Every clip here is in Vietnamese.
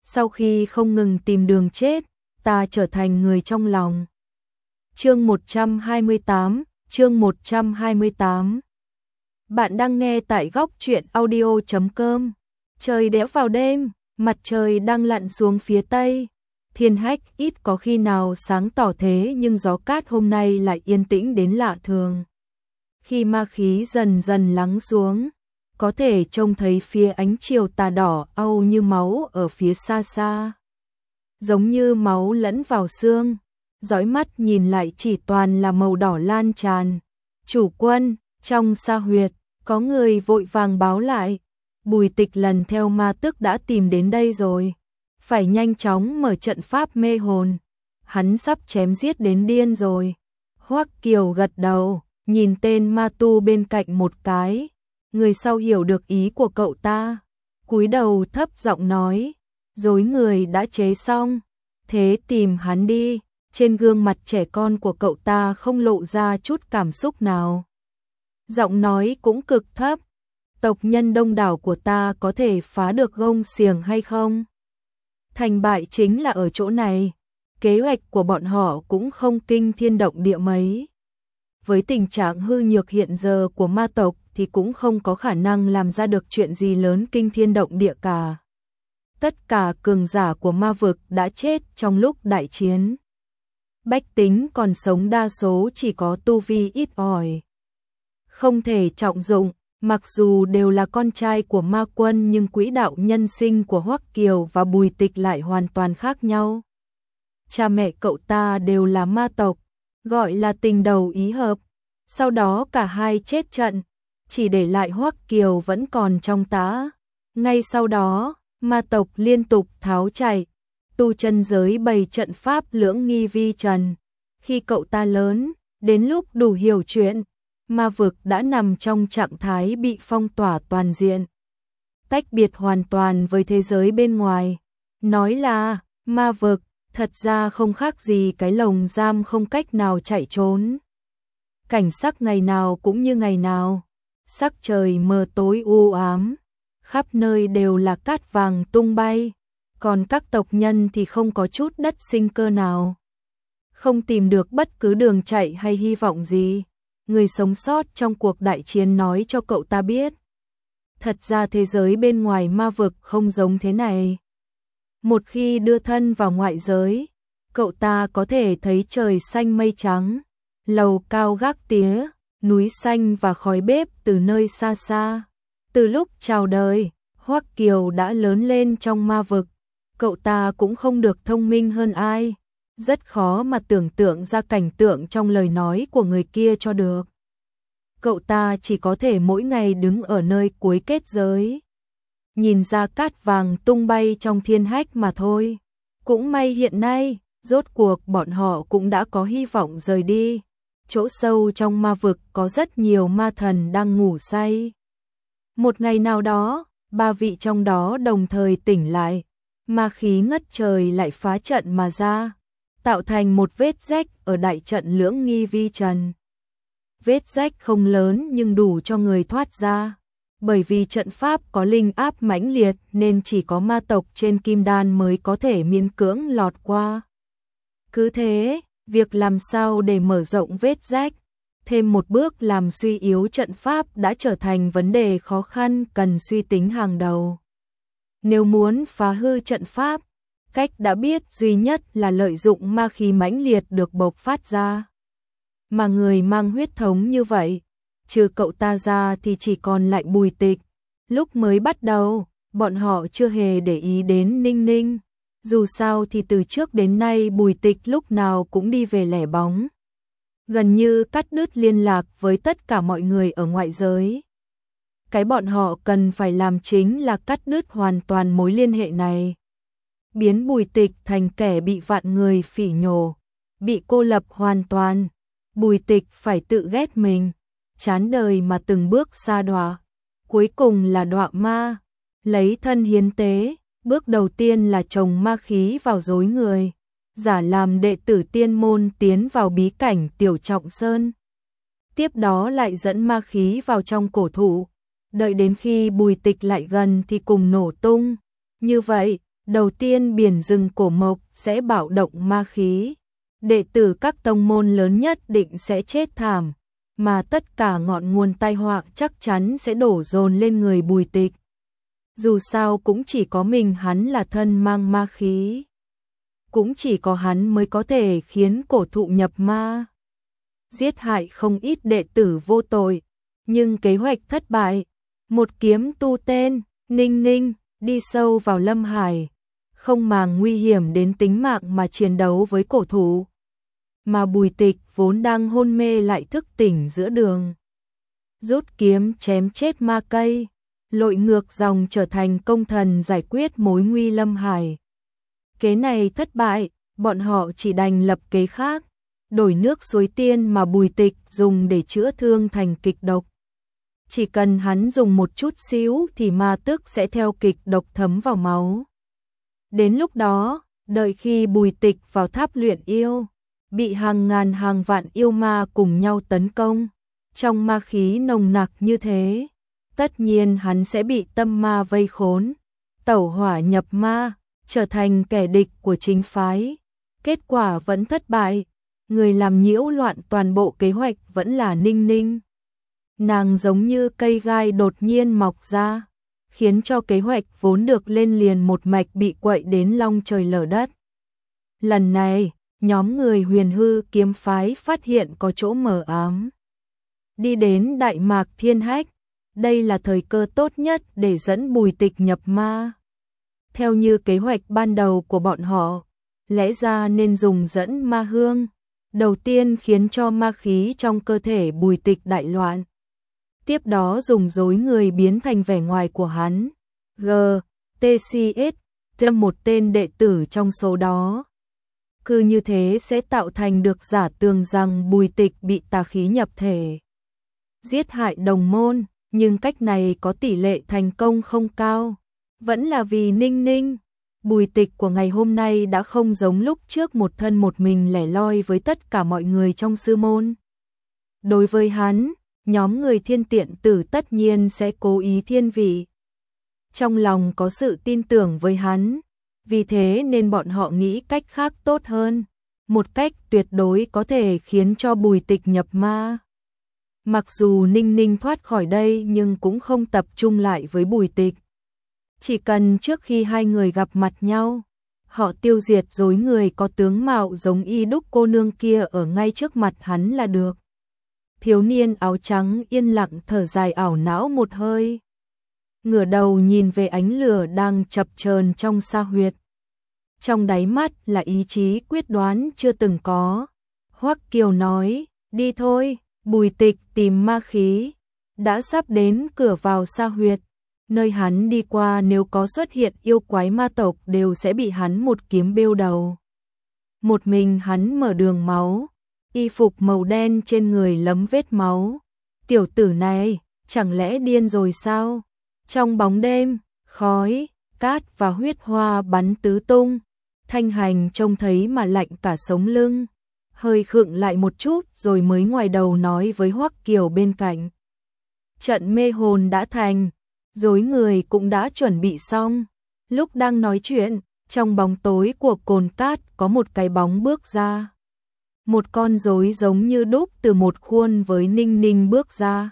sau khi không ngừng tìm đường chết, ta trở thành người trong lòng. Chương 128, chương 128. Bạn đang nghe tại góc truyện audio.com. Trời đẽo vào đêm, mặt trời đang lặn xuống phía tây. Thiên Hách ít có khi nào sáng tỏ thế, nhưng gió cát hôm nay lại yên tĩnh đến lạ thường. Khi ma khí dần dần lắng xuống, có thể trông thấy phía ánh chiều tà đỏ au như máu ở phía xa xa. Giống như máu lẫn vào xương, dõi mắt nhìn lại chỉ toàn là màu đỏ lan tràn. Chủ quân, trong sa huyệt, có người vội vàng báo lại. Bùi Tịch lần theo ma tức đã tìm đến đây rồi. Phải nhanh chóng mở trận pháp mê hồn. Hắn sắp chém giết đến điên rồi. Hoắc Kiều gật đầu, nhìn tên ma tu bên cạnh một cái. Người sau hiểu được ý của cậu ta, cúi đầu thấp giọng nói, rối người đã chế xong, thế tìm hắn đi. Trên gương mặt trẻ con của cậu ta không lộ ra chút cảm xúc nào. Giọng nói cũng cực thấp, tộc nhân đông đảo của ta có thể phá được gông xiềng hay không? Thành bại chính là ở chỗ này, kế hoạch của bọn họ cũng không kinh thiên động địa mấy. Với tình trạng hư nhược hiện giờ của ma tộc thì cũng không có khả năng làm ra được chuyện gì lớn kinh thiên động địa cả. Tất cả cường giả của ma vực đã chết trong lúc đại chiến. Bách tính còn sống đa số chỉ có tu vi ít ỏi. Không thể trọng dụng, mặc dù đều là con trai của ma quân nhưng quỹ đạo nhân sinh của Hoắc Kiều và Bùi Tịch lại hoàn toàn khác nhau. Cha mẹ cậu ta đều là ma tộc, gọi là tình đầu ý hợp. Sau đó cả hai chết trận, chỉ để lại Hoắc Kiều vẫn còn trong tã. Ngay sau đó, ma tộc liên tục tháo chạy, tu chân giới bày trận pháp lưỡng nghi vi trần. Khi cậu ta lớn, đến lúc đủ hiểu chuyện, ma vực đã nằm trong trạng thái bị phong tỏa toàn diện, tách biệt hoàn toàn với thế giới bên ngoài. Nói là ma vực, thật ra không khác gì cái lồng giam không cách nào chạy trốn. Cảnh sắc ngày nào cũng như ngày nào, sắc trời mờ tối u ám, khắp nơi đều là cát vàng tung bay, còn các tộc nhân thì không có chút đất sinh cơ nào. Không tìm được bất cứ đường chạy hay hy vọng gì. Người sống sót trong cuộc đại chiến nói cho cậu ta biết. Thật ra thế giới bên ngoài ma vực không giống thế này. Một khi đưa thân vào ngoại giới, cậu ta có thể thấy trời xanh mây trắng, lầu cao gác tía, núi xanh và khói bếp từ nơi xa xa. Từ lúc chào đời, Hoắc Kiều đã lớn lên trong ma vực. Cậu ta cũng không được thông minh hơn ai. Rất khó mà tưởng tượng ra cảnh tượng trong lời nói của người kia cho được. Cậu ta chỉ có thể mỗi ngày đứng ở nơi cuối kết giới, nhìn ra cát vàng tung bay trong thiên hách mà thôi. Cũng may hiện nay, rốt cuộc bọn họ cũng đã có hy vọng rời đi. Chỗ sâu trong ma vực có rất nhiều ma thần đang ngủ say. Một ngày nào đó, ba vị trong đó đồng thời tỉnh lại, ma khí ngất trời lại phá trận mà ra, tạo thành một vết rách ở đại trận lưỡng nghi vi trần. Vết rách không lớn nhưng đủ cho người thoát ra, bởi vì trận pháp có linh áp mãnh liệt nên chỉ có ma tộc trên kim đan mới có thể miễn cưỡng lọt qua. Cứ thế, việc làm sao để mở rộng vết rách, thêm một bước làm suy yếu trận pháp đã trở thành vấn đề khó khăn cần suy tính hàng đầu. Nếu muốn phá hư trận pháp, cách đã biết duy nhất là lợi dụng ma khí mãnh liệt được bộc phát ra. Mà người mang huyết thống như vậy, trừ cậu ta ra thì chỉ còn lại Bùi Tịch. Lúc mới bắt đầu, bọn họ chưa hề để ý đến Ninh Ninh. Dù sao thì từ trước đến nay Bùi Tịch lúc nào cũng đi về lẻ bóng, gần như cắt đứt liên lạc với tất cả mọi người ở ngoại giới. Cái bọn họ cần phải làm chính là cắt đứt hoàn toàn mối liên hệ này. Biến Bùi Tịch thành kẻ bị vạn người phỉ nhổ, bị cô lập hoàn toàn. Bùi Tịch phải tự ghét mình, chán đời mà từng bước sa đọa. Cuối cùng là đọa ma, lấy thân hiến tế. Bước đầu tiên là trồng ma khí vào rối người, giả làm đệ tử tiên môn tiến vào bí cảnh Tiểu Trọng Sơn. Tiếp đó lại dẫn ma khí vào trong cổ thụ, đợi đến khi Bùi Tịch lại gần thì cùng nổ tung. Như vậy, Đầu tiên biển rừng cổ mộc sẽ bạo động ma khí, đệ tử các tông môn lớn nhất định sẽ chết thảm, mà tất cả ngọn nguồn tai họa chắc chắn sẽ đổ dồn lên người Bùi Tịch. Dù sao cũng chỉ có mình hắn là thân mang ma khí, cũng chỉ có hắn mới có thể khiến cổ thụ nhập ma, giết hại không ít đệ tử vô tội, nhưng kế hoạch thất bại. Một kiếm tu tên Ninh Ninh đi sâu vào Lâm Hải, không màng nguy hiểm đến tính mạng mà chiến đấu với cổ thụ. Mà Bùi Tịch vốn đang hôn mê lại thức tỉnh giữa đường, rút kiếm chém chết ma cây, lội ngược dòng trở thành công thần giải quyết mối nguy Lâm Hải. Kế này thất bại, bọn họ chỉ đành lập kế khác, đổi nước suối tiên mà Bùi Tịch dùng để chữa thương thành kịch độc. Chỉ cần hắn dùng một chút xíu thì ma tức sẽ theo kịch độc thấm vào máu. Đến lúc đó, đợi khi Bùi Tịch vào tháp luyện yêu, bị hàng ngàn hàng vạn yêu ma cùng nhau tấn công, trong ma khí nồng nặc như thế, tất nhiên hắn sẽ bị tâm ma vây khốn, tẩu hỏa nhập ma, trở thành kẻ địch của chính phái. Kết quả vẫn thất bại, người làm nhiễu loạn toàn bộ kế hoạch vẫn là Ninh Ninh. Nàng giống như cây gai đột nhiên mọc ra, khiến cho kế hoạch vốn được lên liền một mạch bị quậy đến long trời lở đất. Lần này, nhóm người Huyền Hư kiếm phái phát hiện có chỗ mờ ám. Đi đến Đại Mạc Thiên Hách, đây là thời cơ tốt nhất để dẫn Bùi Tịch nhập ma. Theo như kế hoạch ban đầu của bọn họ, lẽ ra nên dùng dẫn ma hương, đầu tiên khiến cho ma khí trong cơ thể Bùi Tịch đại loạn. Tiếp đó dùng dối người biến thành vẻ ngoài của hắn, GTCS, thêm một tên đệ tử trong số đó. Cứ như thế sẽ tạo thành được giả tường rằng Bùi Tịch bị tà khí nhập thể, giết hại đồng môn, nhưng cách này có tỷ lệ thành công không cao. Vẫn là vì Ninh Ninh, Bùi Tịch của ngày hôm nay đã không giống lúc trước một thân một mình lẻ loi với tất cả mọi người trong sư môn. Đối với hắn, nhóm người Thiên Tiện Tử tất nhiên sẽ cố ý thiên vị. Trong lòng có sự tin tưởng với hắn, vì thế nên bọn họ nghĩ cách khác tốt hơn, một cách tuyệt đối có thể khiến cho Bùi Tịch nhập ma. Mặc dù Ninh Ninh thoát khỏi đây nhưng cũng không tập trung lại với Bùi Tịch. Chỉ cần trước khi hai người gặp mặt nhau, họ tiêu diệt dối người có tướng mạo giống y đúc cô nương kia ở ngay trước mặt hắn là được. Thiếu niên áo trắng yên lặng thở dài ảo não một hơi, ngửa đầu nhìn về ánh lửa đang chập chờn trong sa huyệt. Trong đáy mắt là ý chí quyết đoán chưa từng có. Hoắc Kiều nói, đi thôi. Bùi Tịch tìm ma khí, đã sắp đến cửa vào sa huyệt, nơi hắn đi qua nếu có xuất hiện yêu quái ma tộc đều sẽ bị hắn một kiếm bêu đầu. Một mình hắn mở đường máu, y phục màu đen trên người lấm vết máu. Tiểu tử này, chẳng lẽ điên rồi sao? Trong bóng đêm, khói, cát và huyết hoa bắn tứ tung, Thanh Hành trông thấy mà lạnh cả sống lưng. Hơi khựng lại một chút rồi mới ngoài đầu nói với Hoắc Kiều bên cạnh. Trận mê hồn đã thành, rối người cũng đã chuẩn bị xong. Lúc đang nói chuyện, trong bóng tối của cồn cát có một cái bóng bước ra. Một con rối giống như đúc từ một khuôn với Ninh Ninh bước ra.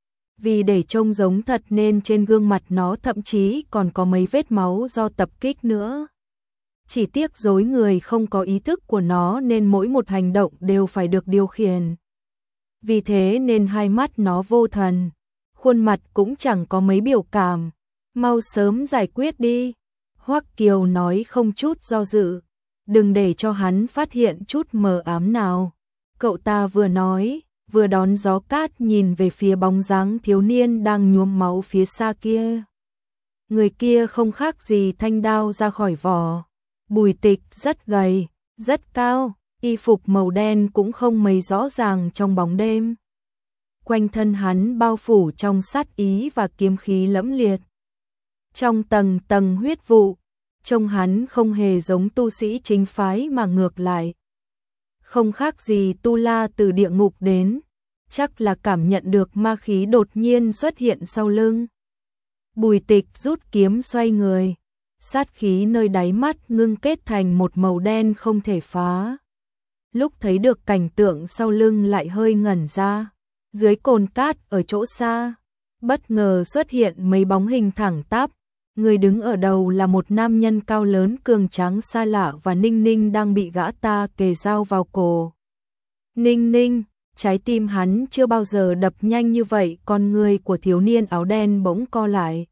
Vì để trông giống thật nên trên gương mặt nó thậm chí còn có mấy vết máu do tập kích nữa. Chỉ tiếc rối người không có ý thức của nó nên mỗi một hành động đều phải được điều khiển. Vì thế nên hai mắt nó vô thần, khuôn mặt cũng chẳng có mấy biểu cảm. Mau sớm giải quyết đi. Hoắc Kiều nói không chút do dự. Đừng để cho hắn phát hiện chút mờ ám nào. Cậu ta vừa nói, vừa đón gió cát nhìn về phía bóng dáng thiếu niên đang nhuốm máu phía xa kia. Người kia không khác gì thanh đao ra khỏi vỏ. Bùi Tịch rất gầy, rất cao, y phục màu đen cũng không mấy rõ ràng trong bóng đêm. Quanh thân hắn bao phủ trong sát ý và kiếm khí lẫm liệt. Trong tầng tầng huyết vụ, trông hắn không hề giống tu sĩ chính phái mà ngược lại. Không khác gì tu la từ địa ngục đến, chắc là cảm nhận được ma khí đột nhiên xuất hiện sau lưng. Bùi Tịch rút kiếm xoay người, sát khí nơi đáy mắt ngưng kết thành một màu đen không thể phá. Lúc thấy được cảnh tượng sau lưng lại hơi ngẩn ra, dưới cồn cát ở chỗ xa, bất ngờ xuất hiện mấy bóng hình thẳng tắp. Người đứng ở đầu là một nam nhân cao lớn cường tráng xa lạ và Ninh Ninh đang bị gã ta kề dao vào cổ. Ninh Ninh, trái tim hắn chưa bao giờ đập nhanh như vậy, con người của thiếu niên áo đen bỗng co lại.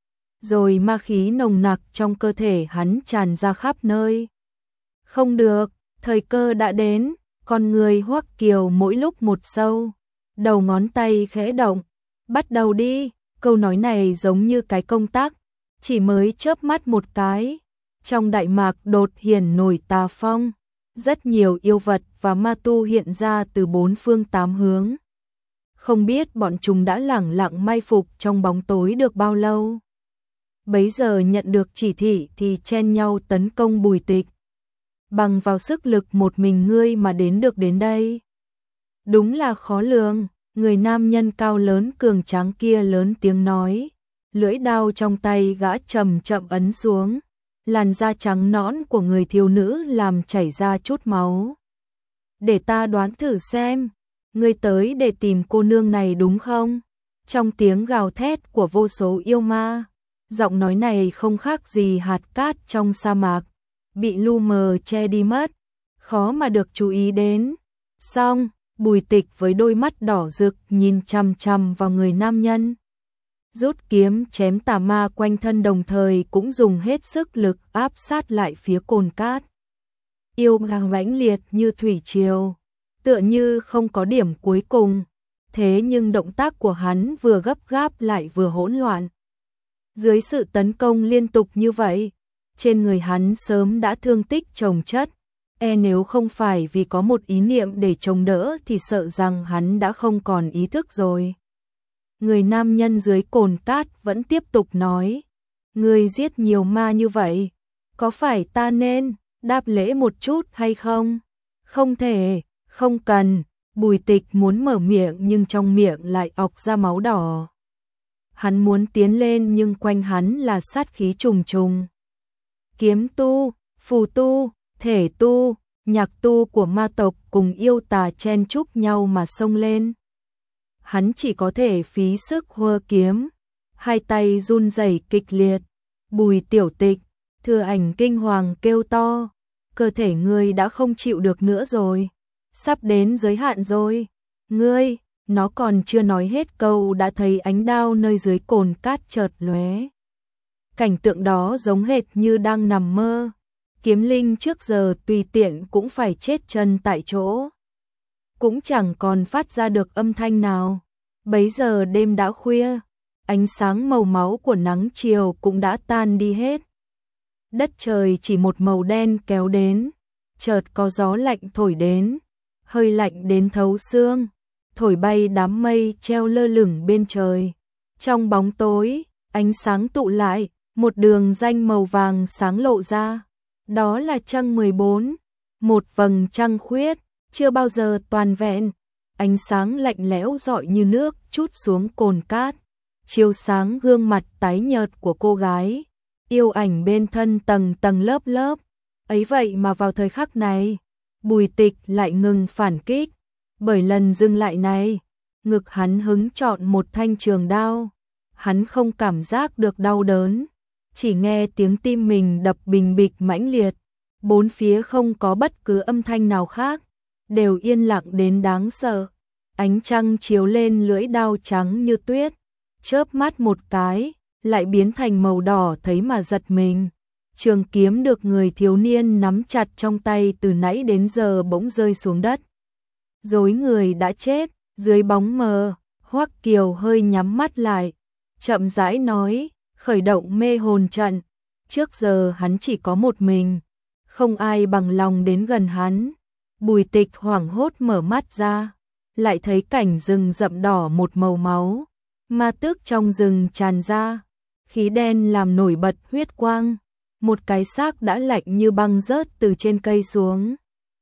Rồi ma khí nồng nặc trong cơ thể hắn tràn ra khắp nơi. Không được, thời cơ đã đến, con người Hoắc Kiều mỗi lúc một sâu. Đầu ngón tay khẽ động, bắt đầu đi, câu nói này giống như cái công tắc. Chỉ mới chớp mắt một cái, trong đại mạc đột hiện nổi tà phong, rất nhiều yêu vật và ma tu hiện ra từ bốn phương tám hướng. Không biết bọn chúng đã lẳng lặng mai phục trong bóng tối được bao lâu. Bấy giờ nhận được chỉ thị thì chen nhau tấn công Bùi Tịch. Bằng vào sức lực một mình ngươi mà đến đây. Đúng là khó lường, người nam nhân cao lớn cường tráng kia lớn tiếng nói. Lưỡi đao trong tay gã chậm chậm ấn xuống, làn da trắng nõn của người thiếu nữ làm chảy ra chút máu. Để ta đoán thử xem, ngươi tới để tìm cô nương này đúng không? Trong tiếng gào thét của vô số yêu ma, giọng nói này không khác gì hạt cát trong sa mạc, bị lu mờ che đi mất, khó mà được chú ý đến. Xong, Bùi Tịch với đôi mắt đỏ rực nhìn chằm chằm vào người nam nhân. Rút kiếm chém tà ma quanh thân, đồng thời cũng dùng hết sức lực áp sát lại phía cồn cát. Yêu gang mãnh liệt như thủy triều, tựa như không có điểm cuối cùng, thế nhưng động tác của hắn vừa gấp gáp lại vừa hỗn loạn. Dưới sự tấn công liên tục như vậy, trên người hắn sớm đã thương tích chồng chất, nếu không phải vì có một ý niệm để chống đỡ thì sợ rằng hắn đã không còn ý thức rồi. Người nam nhân dưới cồn cát vẫn tiếp tục nói, ngươi giết nhiều ma như vậy, có phải ta nên đáp lễ một chút hay không? Không thể, không cần. Bùi Tịch muốn mở miệng nhưng trong miệng lại ọc ra máu đỏ. Hắn muốn tiến lên nhưng quanh hắn là sát khí trùng trùng. Kiếm tu, phù tu, thể tu, nhạc tu của ma tộc cùng yêu tà chen chúc nhau mà xông lên. Hắn chỉ có thể phí sức hơ kiếm, hai tay run rẩy kịch liệt. Bùi Tiểu Tịch, Thừa Ảnh kinh hoàng kêu to, cơ thể ngươi đã không chịu được nữa rồi, sắp đến giới hạn rồi. Ngươi, nó còn chưa nói hết câu đã thấy ánh đao nơi dưới cồn cát chợt lóe. Cảnh tượng đó giống hệt như đang nằm mơ. Kiếm linh trước giờ tùy tiện cũng phải chết chân tại chỗ, cũng chẳng còn phát ra được âm thanh nào. Bấy giờ đêm đã khuya, ánh sáng màu máu của nắng chiều cũng đã tan đi hết. Đất trời chỉ một màu đen kéo đến, chợt có gió lạnh thổi đến, hơi lạnh đến thấu xương, thổi bay đám mây treo lơ lửng bên trời. Trong bóng tối, ánh sáng tụ lại, một đường ranh màu vàng sáng lộ ra. Đó là trăng 14, một vầng trăng khuyết, chưa bao giờ toàn vẹn. Ánh sáng lạnh lẽo rọi như nước trút xuống cồn cát, chiếu sáng gương mặt tái nhợt của cô gái, yêu ảnh bên thân tầng tầng lớp lớp. Ấy vậy mà vào thời khắc này, Bùi Tịch lại ngừng phản kích, bởi lần dừng lại này, ngực hắn hứng chọn một thanh trường đao. Hắn không cảm giác được đau đớn, chỉ nghe tiếng tim mình đập bình bịch mãnh liệt, bốn phía không có bất cứ âm thanh nào khác, đều yên lặng đến đáng sợ. Ánh trăng chiếu lên lưỡi đao trắng như tuyết, chớp mắt một cái, lại biến thành màu đỏ, thấy mà giật mình. Trường kiếm được người thiếu niên nắm chặt trong tay từ nãy đến giờ bỗng rơi xuống đất. Rối người đã chết, dưới bóng mờ, Hoắc Kiều hơi nhắm mắt lại, chậm rãi nói, khởi động mê hồn trận. Trước giờ hắn chỉ có một mình, không ai bằng lòng đến gần hắn. Bùi Tịch hoảng hốt mở mắt ra, lại thấy cảnh rừng rậm đỏ một màu máu, ma tước trong rừng tràn ra, khí đen làm nổi bật huyết quang, một cái xác đã lạnh như băng rớt từ trên cây xuống.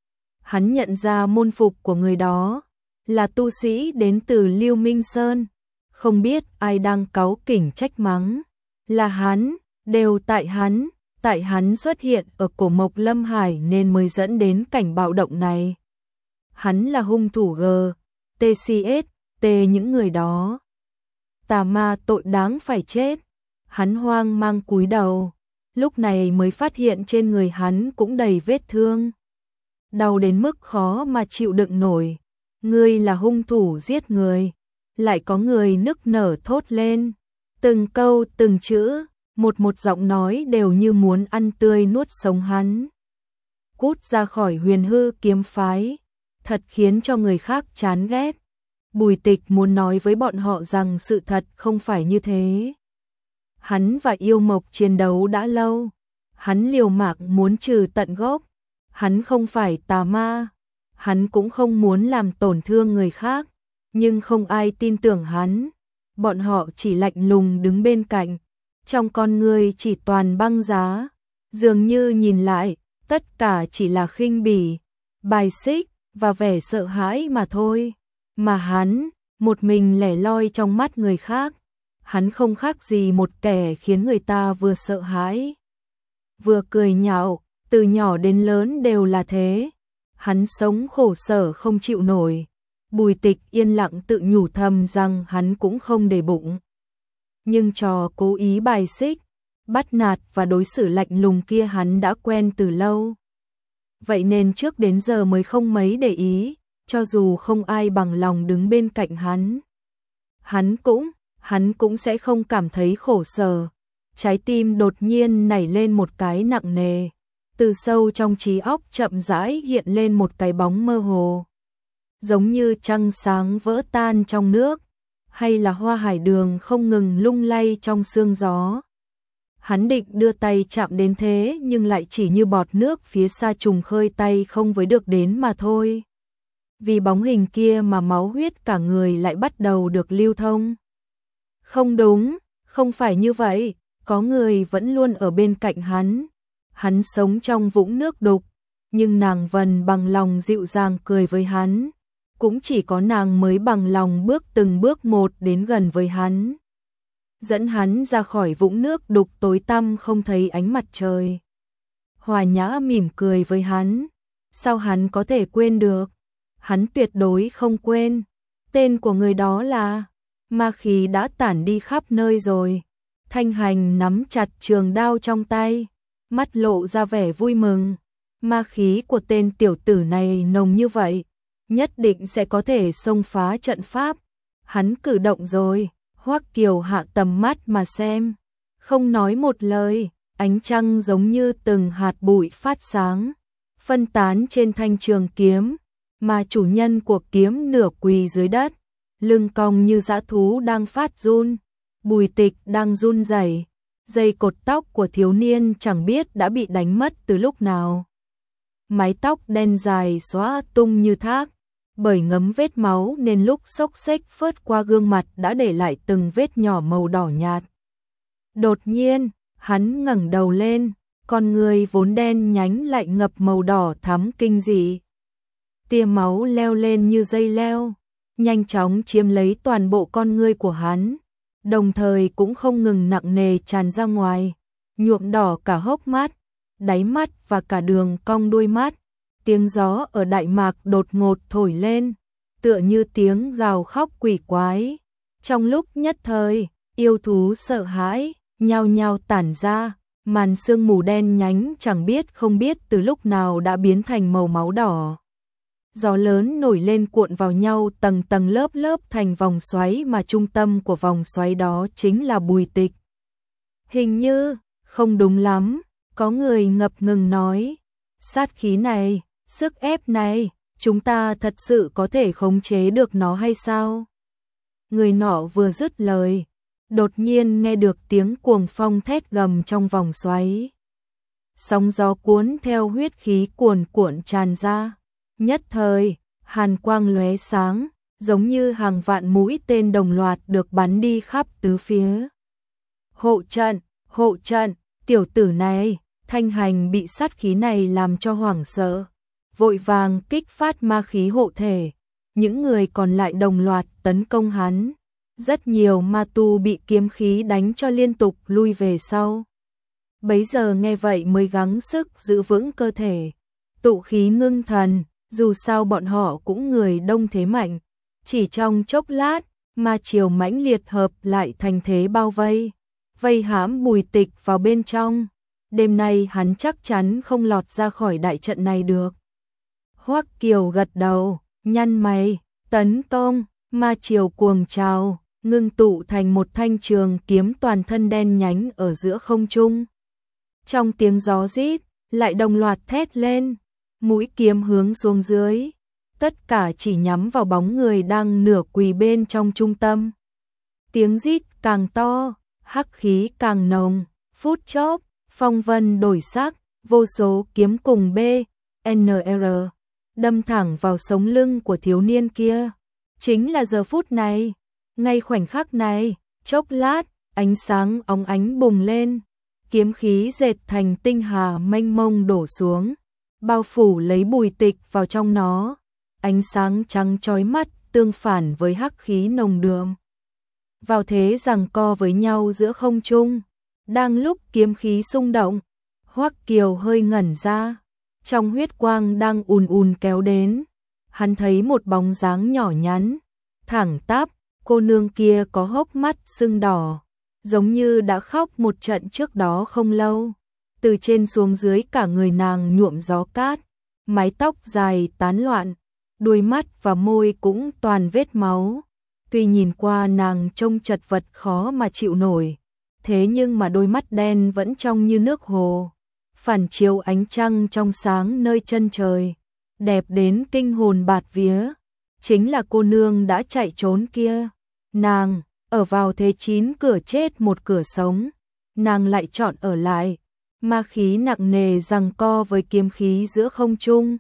Hắn nhận ra môn phục của người đó là tu sĩ đến từ Lưu Minh Sơn, không biết ai đang cáu kỉnh trách mắng, là hắn, Đều tại hắn xuất hiện ở cổ Mộc Lâm Hải nên mới dẫn đến cảnh bạo động này. Hắn là hung thủ TCS, những người đó. Tà ma tội đáng phải chết. Hắn hoang mang cúi đầu, lúc này mới phát hiện trên người hắn cũng đầy vết thương. Đau đến mức khó mà chịu đựng nổi. Ngươi là hung thủ giết người. Lại có người nức nở thốt lên. Từng câu từng chữ, một giọng nói đều như muốn ăn tươi nuốt sống hắn. Cút ra khỏi Huyền Hư kiếm phái, thật khiến cho người khác chán ghét. Bùi Tịch muốn nói với bọn họ rằng sự thật không phải như thế. Hắn và yêu mộc chiến đấu đã lâu, hắn liều mạng muốn trừ tận gốc. Hắn không phải tà ma, hắn cũng không muốn làm tổn thương người khác, nhưng không ai tin tưởng hắn. Bọn họ chỉ lạnh lùng đứng bên cạnh, trong con người chỉ toàn băng giá, dường như nhìn lại, tất cả chỉ là khinh bỉ, bài xích và vẻ sợ hãi mà thôi. Mà hắn, một mình lẻ loi trong mắt người khác, hắn không khác gì một kẻ khiến người ta vừa sợ hãi, vừa cười nhạo, từ nhỏ đến lớn đều là thế. Hắn sống khổ sở không chịu nổi. Bùi Tịch yên lặng tự nhủ thầm rằng hắn cũng không để bụng. Nhưng trò cố ý bài xích, bắt nạt và đối xử lạnh lùng kia hắn đã quen từ lâu. Vậy nên trước đến giờ mới không mấy để ý, cho dù không ai bằng lòng đứng bên cạnh hắn. Hắn cũng sẽ không cảm thấy khổ sở. Trái tim đột nhiên nảy lên một cái nặng nề. Từ sâu trong trí óc chậm rãi hiện lên một cái bóng mơ hồ. Giống như trăng sáng vỡ tan trong nước, hay là hoa hải đường không ngừng lung lay trong sương gió. Hắn định đưa tay chạm đến thế nhưng lại chỉ như bọt nước phía xa trùng khơi tay không với được đến mà thôi. Vì bóng hình kia mà máu huyết cả người lại bắt đầu được lưu thông. Không đúng, không phải như vậy, có người vẫn luôn ở bên cạnh hắn. Hắn sống trong vũng nước đục, nhưng nàng Vân bằng lòng dịu dàng cười với hắn. Cũng chỉ có nàng mới bằng lòng bước từng bước một đến gần với hắn. Dẫn hắn ra khỏi vũng nước đục tối tăm không thấy ánh mặt trời. Hòa Nhã mỉm cười với hắn. Sao hắn có thể quên được? Hắn tuyệt đối không quên. Tên của người đó là... Ma khí đã tản đi khắp nơi rồi. Thanh Hành nắm chặt trường đao trong tay, mắt lộ ra vẻ vui mừng. Ma khí của tên tiểu tử này nồng như vậy, nhất định sẽ có thể xông phá trận pháp. Hắn cử động rồi. Hoắc Kiều hạ tầm mắt mà xem, không nói một lời. Ánh trăng giống như từng hạt bụi phát sáng, phân tán trên thanh trường kiếm, mà chủ nhân của kiếm nửa quỳ dưới đất, lưng cong như dã thú đang phát run. Bùi Tịch đang run rẩy, dây cột tóc của thiếu niên chẳng biết đã bị đánh mất từ lúc nào. Mái tóc đen dài xõa tung như thác, bởi ngấm vết máu nên lúc xốc xếch phớt qua gương mặt đã để lại từng vết nhỏ màu đỏ nhạt. Đột nhiên, hắn ngẩng đầu lên, con người vốn đen nhánh lại ngập màu đỏ thắm kinh dị. Tia máu leo lên như dây leo, nhanh chóng chiếm lấy toàn bộ con ngươi của hắn, đồng thời cũng không ngừng nặng nề tràn ra ngoài, nhuộm đỏ cả hốc mắt, đáy mắt và cả đường cong đuôi mắt. Tiếng gió ở Đại Mạc đột ngột thổi lên, tựa như tiếng gào khóc quỷ quái. Trong lúc nhất thời, yêu thú sợ hãi, nhao nhao tản ra, màn sương mù đen nhánh chẳng biết không biết từ lúc nào đã biến thành màu máu đỏ. Gió lớn nổi lên cuộn vào nhau tầng tầng lớp lớp thành vòng xoáy, mà trung tâm của vòng xoáy đó chính là Bùi Tịch. Hình như, không đúng lắm, có người ngập ngừng nói, sát khí này, sức ép này, chúng ta thật sự có thể khống chế được nó hay sao? Người nọ vừa dứt lời, đột nhiên nghe được tiếng cuồng phong thét gầm trong vòng xoáy. Sóng gió cuốn theo huyết khí cuồn cuộn tràn ra. Nhất thời, hàn quang lóe sáng, giống như hàng vạn mũi tên đồng loạt được bắn đi khắp tứ phía. Hộ trận, tiểu tử này, Thanh Hành bị sát khí này làm cho hoảng sợ, vội vàng kích phát ma khí hộ thể. Những người còn lại đồng loạt tấn công hắn. Rất nhiều ma tu bị kiếm khí đánh cho liên tục lui về sau. Bấy giờ nghe vậy mới gắng sức giữ vững cơ thể, tụ khí ngưng thần, dù sao bọn họ cũng người đông thế mạnh, chỉ trong chốc lát, ma chiều mãnh liệt hợp lại thành thế bao vây, vây hãm Bùi Tịch vào bên trong. Đêm nay hắn chắc chắn không lọt ra khỏi đại trận này được. Hoắc Kiều gật đầu, nhăn mày, tấn công, ma chiều cuồng trào, ngưng tụ thành một thanh trường kiếm toàn thân đen nhánh ở giữa không trung. Trong tiếng gió rít, lại đồng loạt thét lên, mũi kiếm hướng xuống dưới, tất cả chỉ nhắm vào bóng người đang nửa quỳ bên trong trung tâm. Tiếng rít càng to, hắc khí càng nồng, phút chốc, phong vân đổi sắc, vô số kiếm cùng BNR đâm thẳng vào sống lưng của thiếu niên kia. Chính là giờ phút này, ngay khoảnh khắc này, chốc lát, ánh sáng óng ánh bùng lên, kiếm khí dệt thành tinh hà mênh mông đổ xuống, bao phủ lấy Bùi Tịch vào trong nó. Ánh sáng trắng chói mắt tương phản với hắc khí nồng đượm. Vào thế giằng co với nhau giữa không trung, đang lúc kiếm khí xung động, Hoắc Kiều hơi ngẩn ra, trong huyết quang đang ùn ùn kéo đến, hắn thấy một bóng dáng nhỏ nhắn, thẳng tắp, cô nương kia có hốc mắt sưng đỏ, giống như đã khóc một trận trước đó không lâu. Từ trên xuống dưới cả người nàng nhuộm gió cát, mái tóc dài tán loạn, đuôi mắt và môi cũng toàn vết máu. Tuy nhìn qua nàng trông chật vật khó mà chịu nổi, thế nhưng mà đôi mắt đen vẫn trong như nước hồ, phản chiếu ánh trăng trong sáng nơi chân trời, đẹp đến kinh hồn bạt vía. Chính là cô nương đã chạy trốn kia. Nàng, ở vào thế 9 cửa chết một cửa sống, nàng lại chọn ở lại, ma khí nặng nề giằng co với kiếm khí giữa không trung.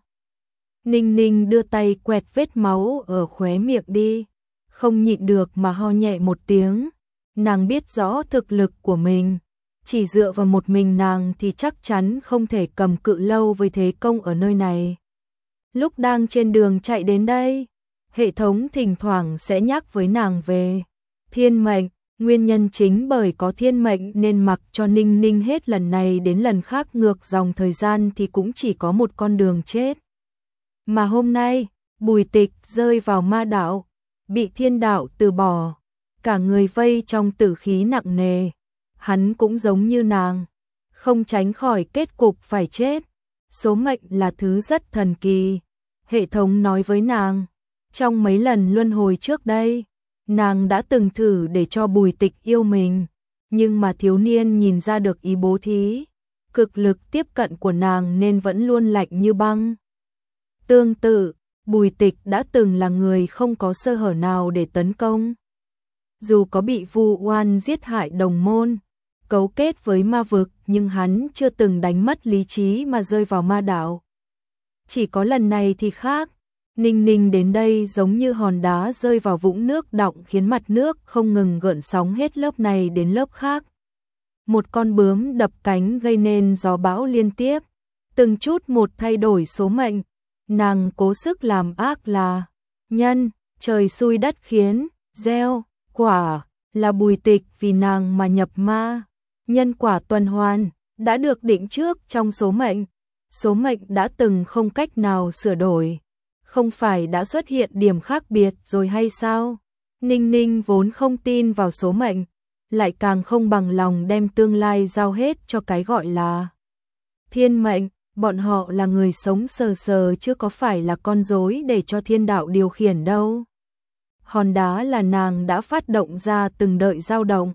Ninh Ninh đưa tay quẹt vết máu ở khóe miệng đi, không nhịn được mà ho nhẹ một tiếng. Nàng biết rõ thực lực của mình, chỉ dựa vào một mình nàng thì chắc chắn không thể cầm cự lâu với thế công ở nơi này. Lúc đang trên đường chạy đến đây, hệ thống thỉnh thoảng sẽ nhắc với nàng về thiên mệnh. Nguyên nhân chính bởi có thiên mệnh nên mặc cho Ninh Ninh hết lần này đến lần khác ngược dòng thời gian thì cũng chỉ có một con đường chết. Mà hôm nay, Bùi Tịch rơi vào ma đạo, bị thiên đạo từ bỏ, cả người vây trong tử khí nặng nề. Hắn cũng giống như nàng, không tránh khỏi kết cục phải chết. Số mệnh là thứ rất thần kỳ, hệ thống nói với nàng. Trong mấy lần luân hồi trước đây, nàng đã từng thử để cho Bùi Tịch yêu mình, nhưng mà thiếu niên nhìn ra được ý bố thí, cực lực tiếp cận của nàng nên vẫn luôn lạnh như băng. Tương tự, Bùi Tịch đã từng là người không có sơ hở nào để tấn công. Dù có bị vu oan giết hại đồng môn, cấu kết với ma vực, nhưng hắn chưa từng đánh mất lý trí mà rơi vào ma đạo. Chỉ có lần này thì khác. Ninh Ninh đến đây giống như hòn đá rơi vào vũng nước đọng, khiến mặt nước không ngừng gợn sóng hết lớp này đến lớp khác. Một con bướm đập cánh gây nên gió bão liên tiếp, từng chút một thay đổi số mệnh. Nàng cố sức làm ác là nhân, trời xui đất khiến, gieo, quả là Bùi Tịch vì nàng mà nhập ma. Nhân quả tuần hoàn đã được định trước trong số mệnh. Số mệnh đã từng không cách nào sửa đổi. Không phải đã xuất hiện điểm khác biệt rồi hay sao? Ninh Ninh vốn không tin vào số mệnh, lại càng không bằng lòng đem tương lai giao hết cho cái gọi là thiên mệnh. Bọn họ là người sống sờ sờ chứ có phải là con rối để cho thiên đạo điều khiển đâu. Hòn đá là nàng đã phát động ra từng đợi dao động,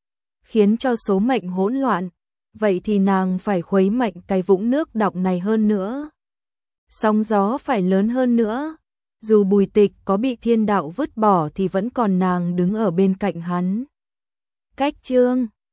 khiến cho số mệnh hỗn loạn. Vậy thì nàng phải khuấy mạnh cái vũng nước đọng này hơn nữa. Sóng gió phải lớn hơn nữa. Dù Bùi Tịch có bị thiên đạo vứt bỏ thì vẫn còn nàng đứng ở bên cạnh hắn. Cách chương